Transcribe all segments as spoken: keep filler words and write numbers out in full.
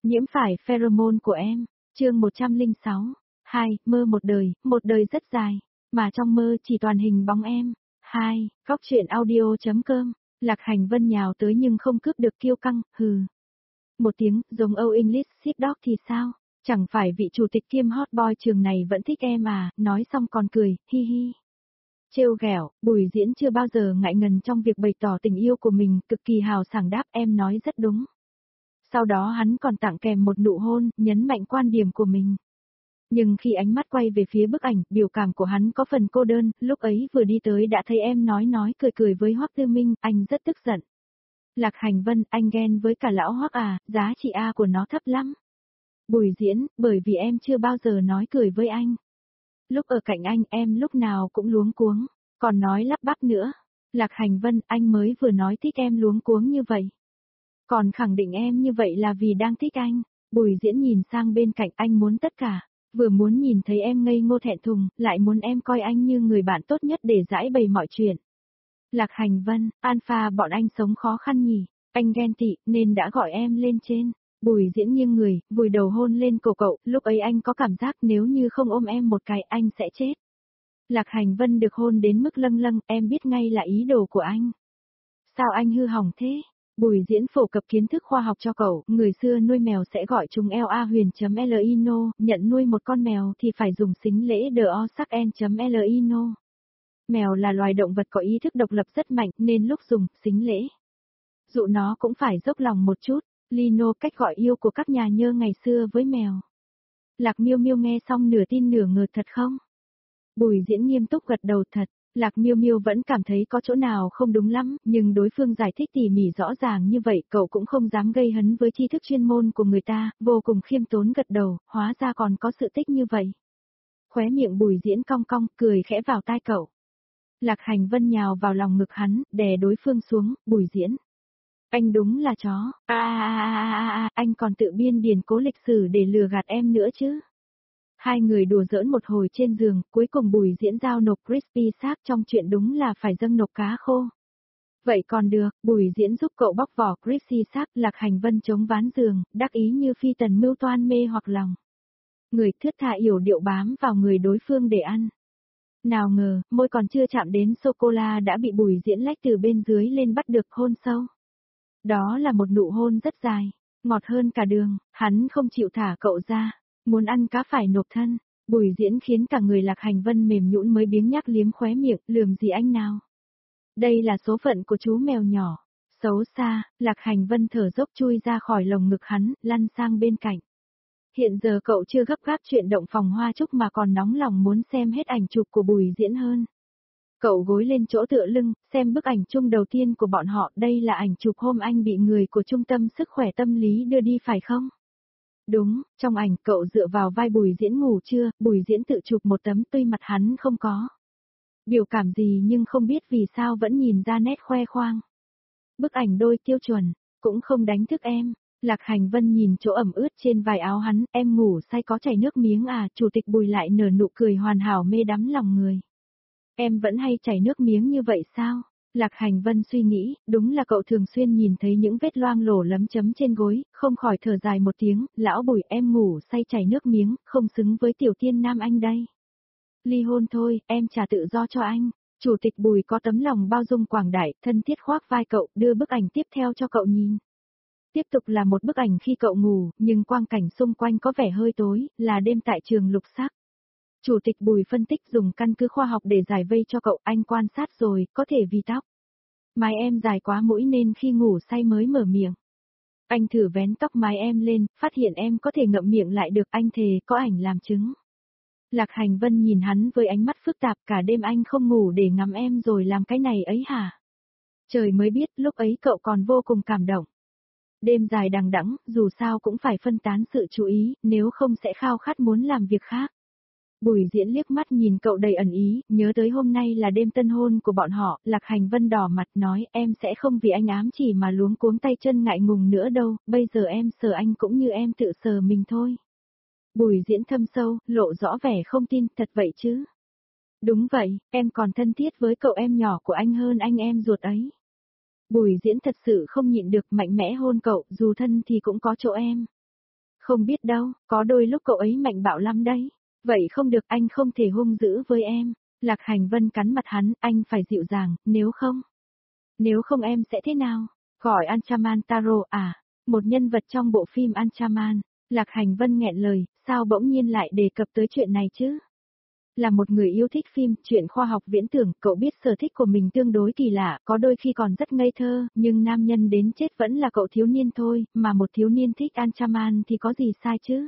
Nhiễm phải pheromone của em. Chương một trăm lẻ sáu. hai. Mơ một đời, một đời rất dài, mà trong mơ chỉ toàn hình bóng em. hai. Góc truyện audio.com. Lạc Hành Vân nhào tới nhưng không cướp được kiêu căng, hừ. Một tiếng, giống Âu English Sheepdog thì sao? Chẳng phải vị chủ tịch kiêm hot boy trường này vẫn thích em à, nói xong còn cười, hi hi. Trêu ghẹo, Bùi Diễn chưa bao giờ ngại ngần trong việc bày tỏ tình yêu của mình, cực kỳ hào sảng đáp em nói rất đúng. Sau đó hắn còn tặng kèm một nụ hôn, nhấn mạnh quan điểm của mình. Nhưng khi ánh mắt quay về phía bức ảnh, biểu cảm của hắn có phần cô đơn, lúc ấy vừa đi tới đã thấy em nói nói cười cười với Hoắc Tư Minh, anh rất tức giận. Lạc Hành Vân, anh ghen với cả lão Hoắc à, giá trị A của nó thấp lắm. Bùi Diễn, bởi vì em chưa bao giờ nói cười với anh. Lúc ở cạnh anh em lúc nào cũng luống cuống, còn nói lắp bắp nữa. Lạc Hành Vân, anh mới vừa nói thích em luống cuống như vậy. Còn khẳng định em như vậy là vì đang thích anh. Bùi Diễn nhìn sang bên cạnh, anh muốn tất cả, vừa muốn nhìn thấy em ngây ngô thẹn thùng, lại muốn em coi anh như người bạn tốt nhất để giải bày mọi chuyện. Lạc Hành Vân, Alpha bọn anh sống khó khăn nhỉ, anh ghen tị nên đã gọi em lên trên. Bùi Diễn nghiêng người, vùi đầu hôn lên cổ cậu, lúc ấy anh có cảm giác nếu như không ôm em một cái anh sẽ chết. Lạc Hành Vân được hôn đến mức lâng lâng, em biết ngay là ý đồ của anh. Sao anh hư hỏng thế? Bùi Diễn phổ cập kiến thức khoa học cho cậu, người xưa nuôi mèo sẽ gọi chúng ela huyền.lino, nhận nuôi một con mèo thì phải dùng xính lễ đờ o sắc en.lino. Mèo là loài động vật có ý thức độc lập rất mạnh nên lúc dùng xính lễ, dụ nó cũng phải dốc lòng một chút. Lino cách gọi yêu của các nhà nhơ ngày xưa với mèo. Lạc Miêu Miêu nghe xong nửa tin nửa ngờ thật không? Bùi Diễn nghiêm túc gật đầu thật. Lạc Miêu Miêu vẫn cảm thấy có chỗ nào không đúng lắm, nhưng đối phương giải thích tỉ mỉ rõ ràng như vậy, cậu cũng không dám gây hấn với tri thức chuyên môn của người ta, vô cùng khiêm tốn gật đầu, hóa ra còn có sự tích như vậy. Khóe miệng Bùi Diễn cong cong, cười khẽ vào tai cậu. Lạc Hành Vân nhào vào lòng ngực hắn, đè đối phương xuống, Bùi Diễn. Anh đúng là chó, a a a a a, anh còn tự biên điển cố lịch sử để lừa gạt em nữa chứ. Hai người đùa giỡn một hồi trên giường, cuối cùng Bùi Diễn giao nộp crispy xác trong chuyện đúng là phải dâng nộp cá khô. Vậy còn được, Bùi Diễn giúp cậu bóc vỏ crispy xác, Lạc Hành Vân chống ván giường, đắc ý như phi tần mưu toan mê hoặc lòng. Người thướt tha yểu điệu bám vào người đối phương để ăn. Nào ngờ, môi còn chưa chạm đến sô-cô-la đã bị Bùi Diễn lách từ bên dưới lên bắt được hôn sâu. Đó là một nụ hôn rất dài, ngọt hơn cả đường, hắn không chịu thả cậu ra, muốn ăn cá phải nộp thân. Bùi Diễn khiến cả người Lạc Hành Vân mềm nhũn mới biếng nhác liếm khóe miệng, lườm gì anh nào. Đây là số phận của chú mèo nhỏ. Xấu xa, Lạc Hành Vân thở dốc chui ra khỏi lồng ngực hắn, lăn sang bên cạnh. Hiện giờ cậu chưa gấp gáp chuyện động phòng hoa trúc mà còn nóng lòng muốn xem hết ảnh chụp của Bùi Diễn hơn. Cậu gối lên chỗ tựa lưng, xem bức ảnh chung đầu tiên của bọn họ, đây là ảnh chụp hôm anh bị người của trung tâm sức khỏe tâm lý đưa đi phải không? Đúng, trong ảnh cậu dựa vào vai Bùi Diễn ngủ trưa, Bùi Diễn tự chụp một tấm tuy mặt hắn không có biểu cảm gì nhưng không biết vì sao vẫn nhìn ra nét khoe khoang. Bức ảnh đôi tiêu chuẩn, cũng không đánh thức em. Lạc Hành Vân nhìn chỗ ẩm ướt trên vai áo hắn, em ngủ say có chảy nước miếng à, chủ tịch Bùi lại nở nụ cười hoàn hảo mê đắm lòng người. Em vẫn hay chảy nước miếng như vậy sao? Lạc Hành Vân suy nghĩ, đúng là cậu thường xuyên nhìn thấy những vết loang lổ lấm chấm trên gối, không khỏi thở dài một tiếng, lão Bùi em ngủ say chảy nước miếng, không xứng với tiểu tiên nam anh đây. Ly hôn thôi, em trả tự do cho anh. Chủ tịch Bùi có tấm lòng bao dung quảng đại, thân thiết khoác vai cậu, đưa bức ảnh tiếp theo cho cậu nhìn. Tiếp tục là một bức ảnh khi cậu ngủ, nhưng quang cảnh xung quanh có vẻ hơi tối, là đêm tại trường Lục Sắc. Chủ tịch Bùi phân tích dùng căn cứ khoa học để giải vây cho cậu, anh quan sát rồi, có thể vì tóc mái em dài quá mũi nên khi ngủ say mới mở miệng. Anh thử vén tóc mái em lên, phát hiện em có thể ngậm miệng lại được, anh thề có ảnh làm chứng. Lạc Hành Vân nhìn hắn với ánh mắt phức tạp, cả đêm anh không ngủ để ngắm em rồi làm cái này ấy hả? Trời mới biết, lúc ấy cậu còn vô cùng cảm động. Đêm dài đằng đẵng, dù sao cũng phải phân tán sự chú ý, nếu không sẽ khao khát muốn làm việc khác. Bùi Diễn liếc mắt nhìn cậu đầy ẩn ý, nhớ tới hôm nay là đêm tân hôn của bọn họ, Lạc Hành Vân đỏ mặt nói em sẽ không vì anh ám chỉ mà luống cuống tay chân ngại ngùng nữa đâu, bây giờ em sờ anh cũng như em tự sờ mình thôi. Bùi Diễn thâm sâu, lộ rõ vẻ không tin, thật vậy chứ? Đúng vậy, em còn thân thiết với cậu em nhỏ của anh hơn anh em ruột ấy. Bùi Diễn thật sự không nhịn được mạnh mẽ hôn cậu, dù thân thì cũng có chỗ em. Không biết đâu, có đôi lúc cậu ấy mạnh bạo lắm đấy. Vậy không được, anh không thể hung dữ với em. Lạc Hành Vân cắn mặt hắn, anh phải dịu dàng, nếu không. Nếu không em sẽ thế nào? Gọi Anchaman Taro à? Một nhân vật trong bộ phim Anchaman. Lạc Hành Vân nghẹn lời, sao bỗng nhiên lại đề cập tới chuyện này chứ? Là một người yêu thích phim, chuyện khoa học viễn tưởng, cậu biết sở thích của mình tương đối kỳ lạ, có đôi khi còn rất ngây thơ, nhưng nam nhân đến chết vẫn là cậu thiếu niên thôi, mà một thiếu niên thích Anchaman thì có gì sai chứ?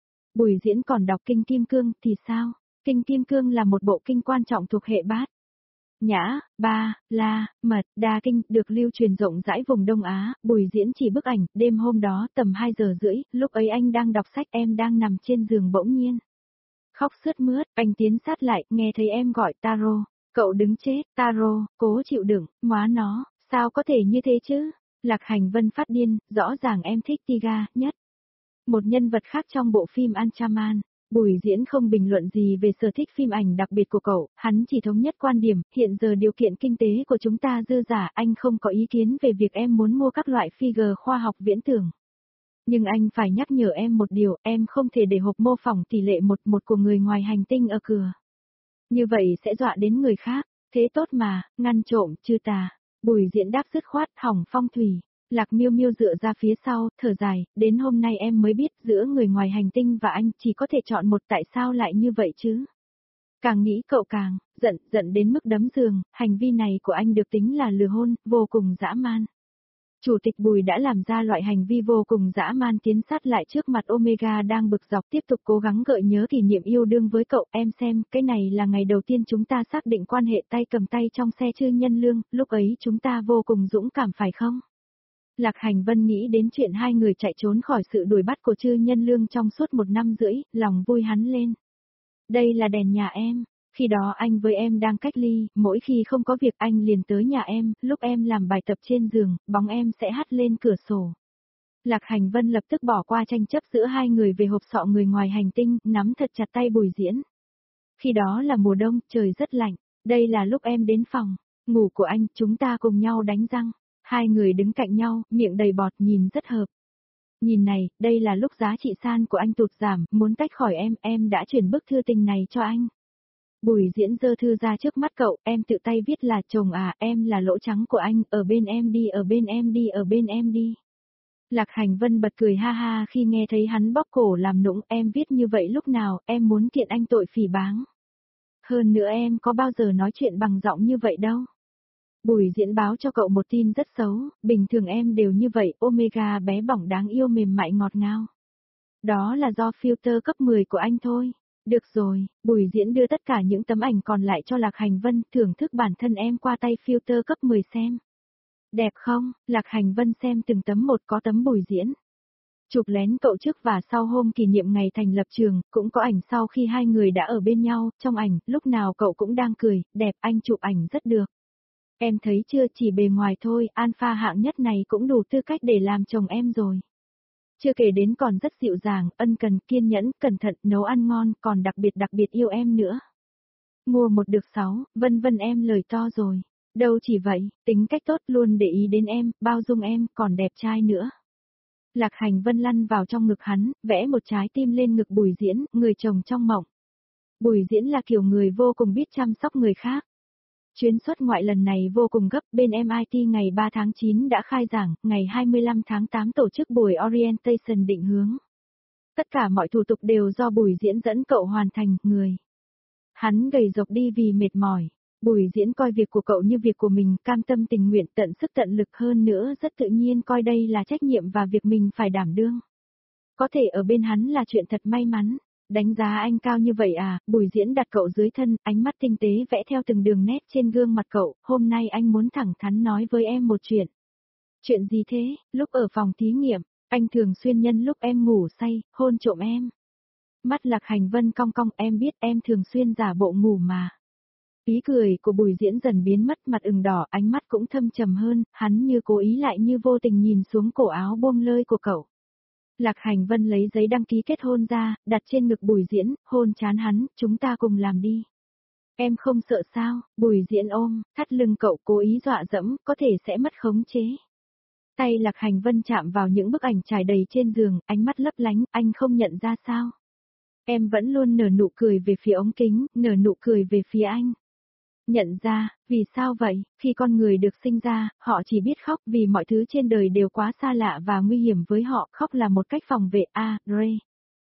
Bùi Diễn còn đọc Kinh Kim Cương thì sao? Kinh Kim Cương là một bộ kinh quan trọng thuộc hệ bát. Nhã, Ba, La, Mật, Đa Kinh được lưu truyền rộng rãi vùng Đông Á, Bùi Diễn chỉ bức ảnh, đêm hôm đó tầm hai giờ rưỡi, lúc ấy anh đang đọc sách, em đang nằm trên giường bỗng nhiên. Khóc sướt mướt, anh tiến sát lại, nghe thấy em gọi Taro, cậu đứng chết, Taro, cố chịu đựng, móa nó, sao có thể như thế chứ? Lạc Hành Vân phát điên, rõ ràng em thích Tiga nhất. Một nhân vật khác trong bộ phim Anchaman. Bùi Diễn không bình luận gì về sở thích phim ảnh đặc biệt của cậu, hắn chỉ thống nhất quan điểm, hiện giờ điều kiện kinh tế của chúng ta dư giả, anh không có ý kiến về việc em muốn mua các loại figure khoa học viễn tưởng. Nhưng anh phải nhắc nhở em một điều, em không thể để hộp mô phỏng tỷ lệ một một của người ngoài hành tinh ở cửa. Như vậy sẽ dọa đến người khác, thế tốt mà, ngăn trộm, trừ tà. Bùi Diễn đáp dứt khoát, hỏng phong thủy. Lạc Miêu Miêu dựa ra phía sau, thở dài, đến hôm nay em mới biết giữa người ngoài hành tinh và anh chỉ có thể chọn một, tại sao lại như vậy chứ? Càng nghĩ cậu càng, giận, giận đến mức đấm giường, hành vi này của anh được tính là lừa hôn, vô cùng dã man. Chủ tịch Bùi đã làm ra loại hành vi vô cùng dã man tiến sát lại trước mặt Omega đang bực dọc tiếp tục cố gắng gợi nhớ kỷ niệm yêu đương với cậu, em xem, cái này là ngày đầu tiên chúng ta xác định quan hệ tay cầm tay trong xe Chư Nhân Lương, lúc ấy chúng ta vô cùng dũng cảm phải không? Lạc Hành Vân nghĩ đến chuyện hai người chạy trốn khỏi sự đuổi bắt của Chư Nhân Lương trong suốt một năm rưỡi, lòng vui hắn lên. Đây là đèn nhà em, khi đó anh với em đang cách ly, mỗi khi không có việc anh liền tới nhà em, lúc em làm bài tập trên giường, bóng em sẽ hắt lên cửa sổ. Lạc Hành Vân lập tức bỏ qua tranh chấp giữa hai người về hộp sọ người ngoài hành tinh, nắm thật chặt tay Bùi Diễn. Khi đó là mùa đông, trời rất lạnh, đây là lúc em đến phòng ngủ của anh, chúng ta cùng nhau đánh răng. Hai người đứng cạnh nhau, miệng đầy bọt, nhìn rất hợp. Nhìn này, đây là lúc giá trị san của anh tụt giảm, muốn tách khỏi em, em đã chuyển bức thư tình này cho anh. Bùi Diễn giơ thư ra trước mắt cậu, em tự tay viết là chồng à, em là lỗ trắng của anh, ở bên em đi, ở bên em đi, ở bên em đi. Lạc Hành Vân bật cười ha ha khi nghe thấy hắn bóp cổ làm nũng, em viết như vậy lúc nào, em muốn kiện anh tội phỉ báng. Hơn nữa em có bao giờ nói chuyện bằng giọng như vậy đâu. Bùi Diễn báo cho cậu một tin rất xấu, bình thường em đều như vậy, Omega bé bỏng đáng yêu mềm mại ngọt ngào. Đó là do filter cấp mười của anh thôi. Được rồi, Bùi Diễn đưa tất cả những tấm ảnh còn lại cho Lạc Hành Vân, thưởng thức bản thân em qua tay filter cấp mười xem. Đẹp không? Lạc Hành Vân xem từng tấm một, có tấm Bùi Diễn chụp lén cậu trước và sau hôm kỷ niệm ngày thành lập trường, cũng có ảnh sau khi hai người đã ở bên nhau, trong ảnh, lúc nào cậu cũng đang cười, đẹp, anh chụp ảnh rất được. Em thấy chưa, chỉ bề ngoài thôi, alpha hạng nhất này cũng đủ tư cách để làm chồng em rồi. Chưa kể đến còn rất dịu dàng, ân cần, kiên nhẫn, cẩn thận, nấu ăn ngon, còn đặc biệt đặc biệt yêu em nữa. Mua một được sáu, vân vân em lời to rồi. Đâu chỉ vậy, tính cách tốt, luôn để ý đến em, bao dung em, còn đẹp trai nữa. Lạc Hành Vân lăn vào trong ngực hắn, vẽ một trái tim lên ngực Bùi Diễn, người chồng trong mộng. Bùi Diễn là kiểu người vô cùng biết chăm sóc người khác. Chuyến xuất ngoại lần này vô cùng gấp, bên em i tê ngày ba tháng chín đã khai giảng, ngày hai mươi lăm tháng tám tổ chức buổi orientation định hướng. Tất cả mọi thủ tục đều do Bùi Diễn dẫn cậu hoàn thành, người. Hắn gầy rộc đi vì mệt mỏi. Bùi Diễn coi việc của cậu như việc của mình, cam tâm tình nguyện, tận sức tận lực, hơn nữa rất tự nhiên coi đây là trách nhiệm và việc mình phải đảm đương. Có thể ở bên hắn là chuyện thật may mắn. Đánh giá anh cao như vậy à, Bùi Diễn đặt cậu dưới thân, ánh mắt tinh tế vẽ theo từng đường nét trên gương mặt cậu, hôm nay anh muốn thẳng thắn nói với em một chuyện. Chuyện gì thế? Lúc ở phòng thí nghiệm, anh thường xuyên nhân lúc em ngủ say, hôn trộm em. Mắt Lạc Hành Vân cong cong, em biết em thường xuyên giả bộ ngủ mà. Ý cười của Bùi Diễn dần biến mất, mặt ửng đỏ, ánh mắt cũng thâm trầm hơn, hắn như cố ý lại như vô tình nhìn xuống cổ áo buông lơi của cậu. Lạc Hành Vân lấy giấy đăng ký kết hôn ra, đặt trên ngực Bùi Diễn, hôn trán hắn, chúng ta cùng làm đi. Em không sợ sao? Bùi Diễn ôm, thắt lưng cậu, cố ý dọa dẫm, có thể sẽ mất khống chế. Tay Lạc Hành Vân chạm vào những bức ảnh trải đầy trên giường, ánh mắt lấp lánh, anh không nhận ra sao? Em vẫn luôn nở nụ cười về phía ống kính, nở nụ cười về phía anh. Nhận ra, vì sao vậy? Khi con người được sinh ra, họ chỉ biết khóc vì mọi thứ trên đời đều quá xa lạ và nguy hiểm với họ. Khóc là một cách phòng vệ. A, Ray.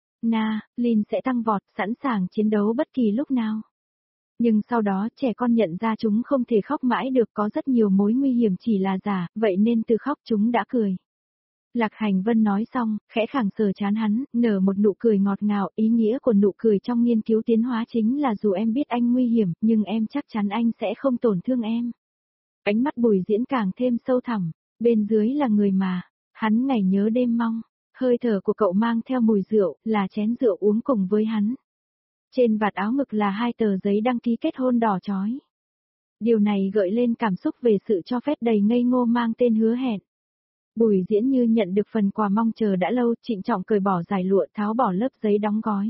Na, Lin sẽ tăng vọt, sẵn sàng chiến đấu bất kỳ lúc nào. Nhưng sau đó trẻ con nhận ra chúng không thể khóc mãi được, có rất nhiều mối nguy hiểm chỉ là giả, vậy nên từ khóc chúng đã cười. Lạc Hành Vân nói xong, khẽ khàng sờ trán hắn, nở một nụ cười ngọt ngào. Ý nghĩa của nụ cười trong nghiên cứu tiến hóa chính là dù em biết anh nguy hiểm, nhưng em chắc chắn anh sẽ không tổn thương em. Ánh mắt Bùi Diễn càng thêm sâu thẳm, bên dưới là người mà, hắn ngày nhớ đêm mong, hơi thở của cậu mang theo mùi rượu, là chén rượu uống cùng với hắn. Trên vạt áo ngực là hai tờ giấy đăng ký kết hôn đỏ chói. Điều này gợi lên cảm xúc về sự cho phép đầy ngây ngô mang tên hứa hẹn. Bùi Diễn như nhận được phần quà mong chờ đã lâu, trịnh trọng cởi bỏ dải lụa, tháo bỏ lớp giấy đóng gói.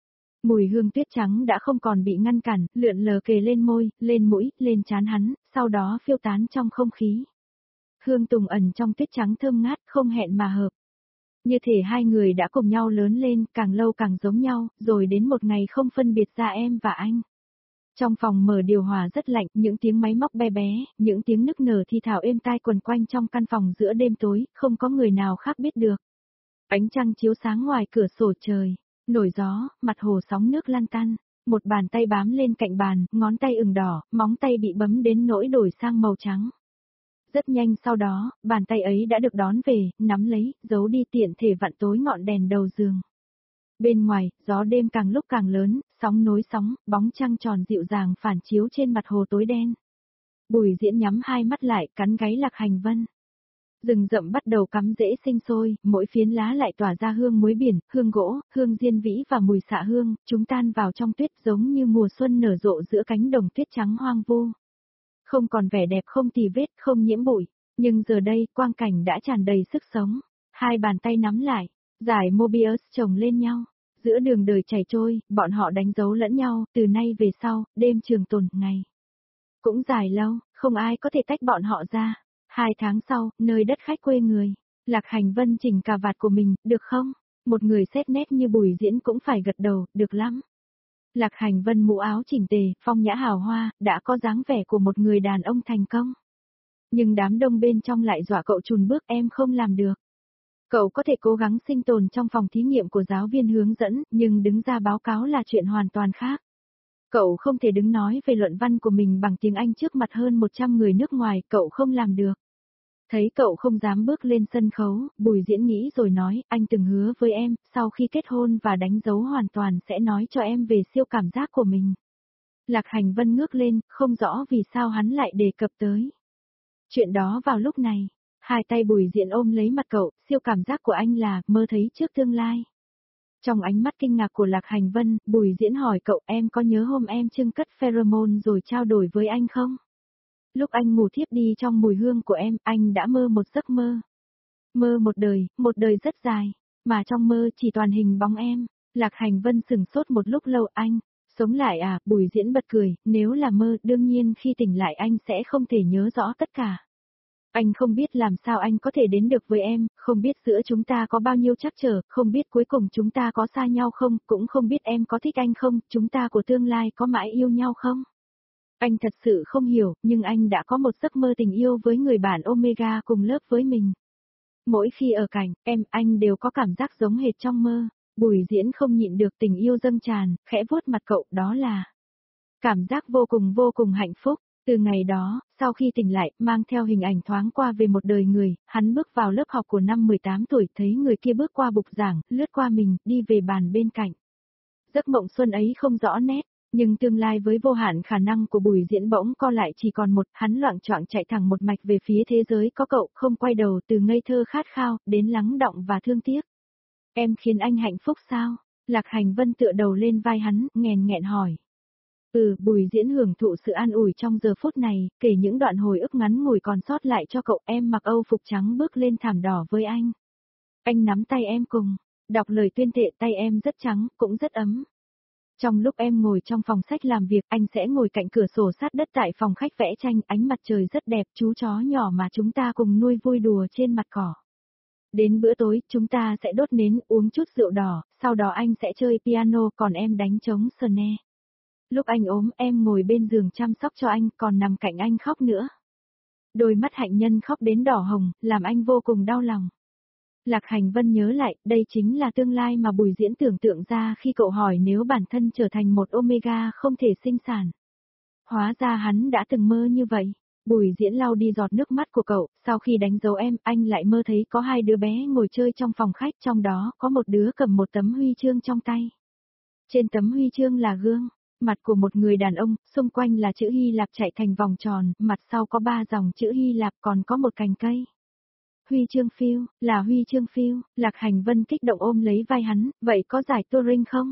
Mùi hương tuyết trắng đã không còn bị ngăn cản, lượn lờ kề lên môi, lên mũi, lên trán hắn, sau đó phiêu tán trong không khí. Hương tùng ẩn trong tuyết trắng thơm ngát, không hẹn mà hợp. Như thể hai người đã cùng nhau lớn lên, càng lâu càng giống nhau, rồi đến một ngày không phân biệt ra em và anh. Trong phòng mở điều hòa rất lạnh, những tiếng máy móc be bé, những tiếng nức nở thi thào êm tai quần quanh trong căn phòng giữa đêm tối, không có người nào khác biết được. Ánh trăng chiếu sáng ngoài cửa sổ trời, nổi gió, mặt hồ sóng nước lan tăn, một bàn tay bám lên cạnh bàn, ngón tay ửng đỏ, móng tay bị bấm đến nỗi đổi sang màu trắng. Rất nhanh sau đó, bàn tay ấy đã được đón về, nắm lấy, giấu đi tiện thể vặn tối ngọn đèn đầu giường. Bên ngoài, gió đêm càng lúc càng lớn, sóng nối sóng, bóng trăng tròn dịu dàng phản chiếu trên mặt hồ tối đen. Bùi Diễn nhắm hai mắt lại, cắn gáy Lạc Hành Vân. Rừng rậm bắt đầu cắm rễ sinh sôi, mỗi phiến lá lại tỏa ra hương muối biển, hương gỗ, hương diên vĩ và mùi xạ hương, chúng tan vào trong tuyết giống như mùa xuân nở rộ giữa cánh đồng tuyết trắng hoang vu. Không còn vẻ đẹp không tì vết, không nhiễm bụi, nhưng giờ đây, quang cảnh đã tràn đầy sức sống. Hai bàn tay nắm lại, dải Mobius chồng lên nhau. Giữa đường đời chảy trôi, bọn họ đánh dấu lẫn nhau, từ nay về sau, đêm trường tồn, ngày. Cũng dài lâu, không ai có thể tách bọn họ ra. Hai tháng sau, nơi đất khách quê người, Lạc Hành Vân chỉnh cà vạt của mình, được không? Một người xét nét như Bùi Diễn cũng phải gật đầu, được lắm. Lạc Hành Vân mũ áo chỉnh tề, phong nhã hào hoa, đã có dáng vẻ của một người đàn ông thành công. Nhưng đám đông bên trong lại dọa cậu chùn bước, em không làm được. Cậu có thể cố gắng sinh tồn trong phòng thí nghiệm của giáo viên hướng dẫn, nhưng đứng ra báo cáo là chuyện hoàn toàn khác. Cậu không thể đứng nói về luận văn của mình bằng tiếng Anh trước mặt hơn một trăm người nước ngoài, cậu không làm được. Thấy cậu không dám bước lên sân khấu, Bùi Diễn nghĩ rồi nói, anh từng hứa với em, sau khi kết hôn và đánh dấu hoàn toàn sẽ nói cho em về siêu cảm giác của mình. Lạc Hành Vân ngước lên, không rõ vì sao hắn lại đề cập tới chuyện đó vào lúc này. Hai tay Bùi Diễn ôm lấy mặt cậu, siêu cảm giác của anh là, mơ thấy trước tương lai. Trong ánh mắt kinh ngạc của Lạc Hành Vân, Bùi Diễn hỏi cậu, em có nhớ hôm em trưng cất pheromone rồi trao đổi với anh không? Lúc anh ngủ thiếp đi trong mùi hương của em, anh đã mơ một giấc mơ. Mơ một đời, một đời rất dài, mà trong mơ chỉ toàn hình bóng em. Lạc Hành Vân sừng sốt một lúc lâu, anh, sống lại à? Bùi Diễn bật cười, nếu là mơ, đương nhiên khi tỉnh lại anh sẽ không thể nhớ rõ tất cả. Anh không biết làm sao anh có thể đến được với em, không biết giữa chúng ta có bao nhiêu trắc trở, không biết cuối cùng chúng ta có xa nhau không, cũng không biết em có thích anh không, chúng ta của tương lai có mãi yêu nhau không. Anh thật sự không hiểu, nhưng anh đã có một giấc mơ tình yêu với người bạn Omega cùng lớp với mình. Mỗi khi ở cạnh em, anh đều có cảm giác giống hệt trong mơ. Bùi Diễn không nhịn được tình yêu dâng tràn, khẽ vuốt mặt cậu, đó là cảm giác vô cùng vô cùng hạnh phúc. Từ ngày đó, sau khi tỉnh lại, mang theo hình ảnh thoáng qua về một đời người, hắn bước vào lớp học của năm mười tám tuổi, thấy người kia bước qua bục giảng, lướt qua mình, đi về bàn bên cạnh. Giấc mộng xuân ấy không rõ nét, nhưng tương lai với vô hạn khả năng của Bùi Diễn bỗng co lại chỉ còn một, hắn loạng choạng chạy thẳng một mạch về phía thế giới có cậu, không quay đầu, từ ngây thơ khát khao, đến lắng đọng và thương tiếc. Em khiến anh hạnh phúc sao? Lạc Hành Vân tựa đầu lên vai hắn, nghèn nghẹn hỏi. Ừ, Bùi Diễn hưởng thụ sự an ủi trong giờ phút này, kể những đoạn hồi ức ngắn ngủi còn sót lại cho cậu. Em mặc âu phục trắng bước lên thảm đỏ với anh. Anh nắm tay em cùng, đọc lời tuyên thệ, tay em rất trắng, cũng rất ấm. Trong lúc em ngồi trong phòng sách làm việc, anh sẽ ngồi cạnh cửa sổ sát đất tại phòng khách vẽ tranh, ánh mặt trời rất đẹp, chú chó nhỏ mà chúng ta cùng nuôi vui đùa trên mặt cỏ. Đến bữa tối, chúng ta sẽ đốt nến, uống chút rượu đỏ, sau đó anh sẽ chơi piano, còn em đánh trống snare. Lúc anh ốm, em ngồi bên giường chăm sóc cho anh, còn nằm cạnh anh khóc nữa. Đôi mắt hạnh nhân khóc đến đỏ hồng, làm anh vô cùng đau lòng. Lạc Hành Vân nhớ lại, đây chính là tương lai mà Bùi Diễn tưởng tượng ra khi cậu hỏi nếu bản thân trở thành một Omega không thể sinh sản. Hóa ra hắn đã từng mơ như vậy. Bùi Diễn lau đi giọt nước mắt của cậu, sau khi đánh dấu em, anh lại mơ thấy có hai đứa bé ngồi chơi trong phòng khách, trong đó có một đứa cầm một tấm huy chương trong tay. Trên tấm huy chương là gương, mặt của một người đàn ông, xung quanh là chữ Hy Lạp chạy thành vòng tròn, mặt sau có ba dòng chữ Hy Lạp, còn có một cành cây. Huy chương phiêu, là huy chương phiêu, Lạc Hành Vân kích động ôm lấy vai hắn, vậy có giải Turing không?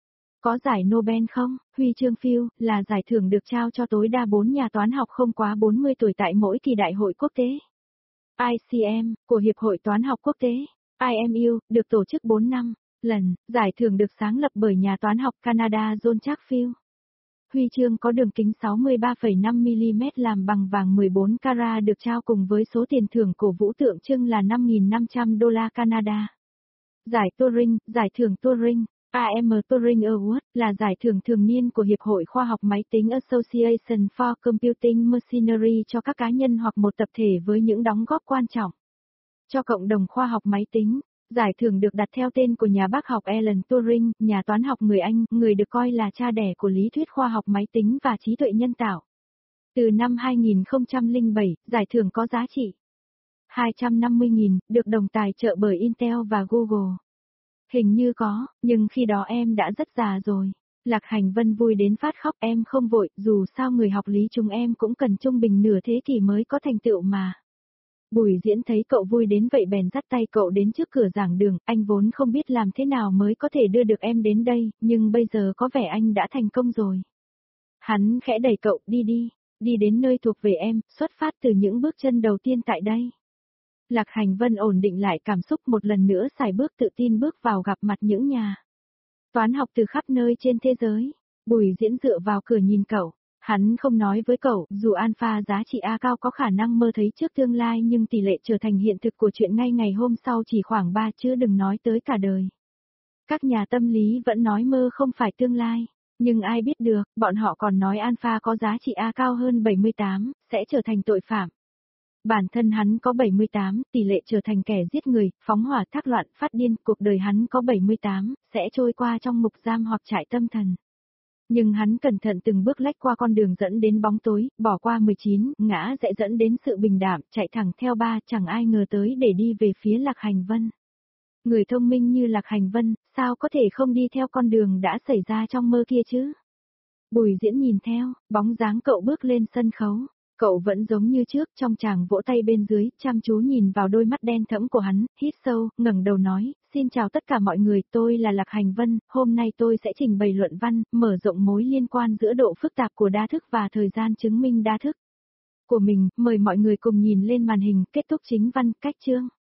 Có giải Nobel không? Huy chương phiêu, là giải thưởng được trao cho tối đa bốn nhà toán học không quá bốn mươi tuổi tại mỗi kỳ đại hội quốc tế. I C M, của Hiệp hội Toán học Quốc tế. I M U, được tổ chức bốn năm lần, giải thưởng được sáng lập bởi nhà toán học Canada John Chalkfield. Huy chương có đường kính sáu mươi ba phẩy năm mi-li-mét làm bằng vàng mười bốn carat được trao cùng với số tiền thưởng cổ vũ tượng trưng là năm nghìn năm trăm đô la Canada. Giải Turing, giải thưởng Turing, A M Turing Award, là giải thưởng thường niên của Hiệp hội Khoa học Máy tính Association for Computing Machinery cho các cá nhân hoặc một tập thể với những đóng góp quan trọng cho cộng đồng khoa học máy tính. Giải thưởng được đặt theo tên của nhà bác học Alan Turing, nhà toán học người Anh, người được coi là cha đẻ của lý thuyết khoa học máy tính và trí tuệ nhân tạo. Từ năm hai nghìn không trăm lẻ bảy, giải thưởng có giá trị hai trăm năm mươi nghìn, được đồng tài trợ bởi Intel và Google. Hình như có, nhưng khi đó em đã rất già rồi. Lạc Hành Vân vui đến phát khóc, em không vội, dù sao người học lý chúng em cũng cần trung bình nửa thế kỷ mới có thành tựu mà. Bùi Diễn thấy cậu vui đến vậy bèn dắt tay cậu đến trước cửa giảng đường, anh vốn không biết làm thế nào mới có thể đưa được em đến đây, nhưng bây giờ có vẻ anh đã thành công rồi. Hắn khẽ đẩy cậu, đi đi, đi đến nơi thuộc về em, xuất phát từ những bước chân đầu tiên tại đây. Lạc Hành Vân ổn định lại cảm xúc, một lần nữa xài bước tự tin bước vào gặp mặt những nhà toán học từ khắp nơi trên thế giới. Bùi Diễn dựa vào cửa nhìn cậu. Hắn không nói với cậu, dù alpha giá trị A cao có khả năng mơ thấy trước tương lai nhưng tỷ lệ trở thành hiện thực của chuyện ngay ngày hôm sau chỉ khoảng ba, chứ đừng nói tới cả đời. Các nhà tâm lý vẫn nói mơ không phải tương lai, nhưng ai biết được, bọn họ còn nói alpha có giá trị A cao hơn bảy mươi tám, sẽ trở thành tội phạm. Bản thân hắn có bảy mươi tám, tỷ lệ trở thành kẻ giết người, phóng hỏa thác loạn, phát điên, cuộc đời hắn có bảy mươi tám, sẽ trôi qua trong ngục giam hoặc trại tâm thần. Nhưng hắn cẩn thận từng bước lách qua con đường dẫn đến bóng tối, bỏ qua mười chín, ngã sẽ dẫn đến sự bình đạm, chạy thẳng theo ba, chẳng ai ngờ tới để đi về phía Lạc Hành Vân. Người thông minh như Lạc Hành Vân, sao có thể không đi theo con đường đã xảy ra trong mơ kia chứ? Bùi Diễn nhìn theo, bóng dáng cậu bước lên sân khấu. Cậu vẫn giống như trước, trong chàng vỗ tay bên dưới, chăm chú nhìn vào đôi mắt đen thẫm của hắn, hít sâu, ngẩng đầu nói, xin chào tất cả mọi người, tôi là Lạc Hành Vân, hôm nay tôi sẽ trình bày luận văn, mở rộng mối liên quan giữa độ phức tạp của đa thức và thời gian chứng minh đa thức của mình, mời mọi người cùng nhìn lên màn hình, kết thúc chính văn, cách chương.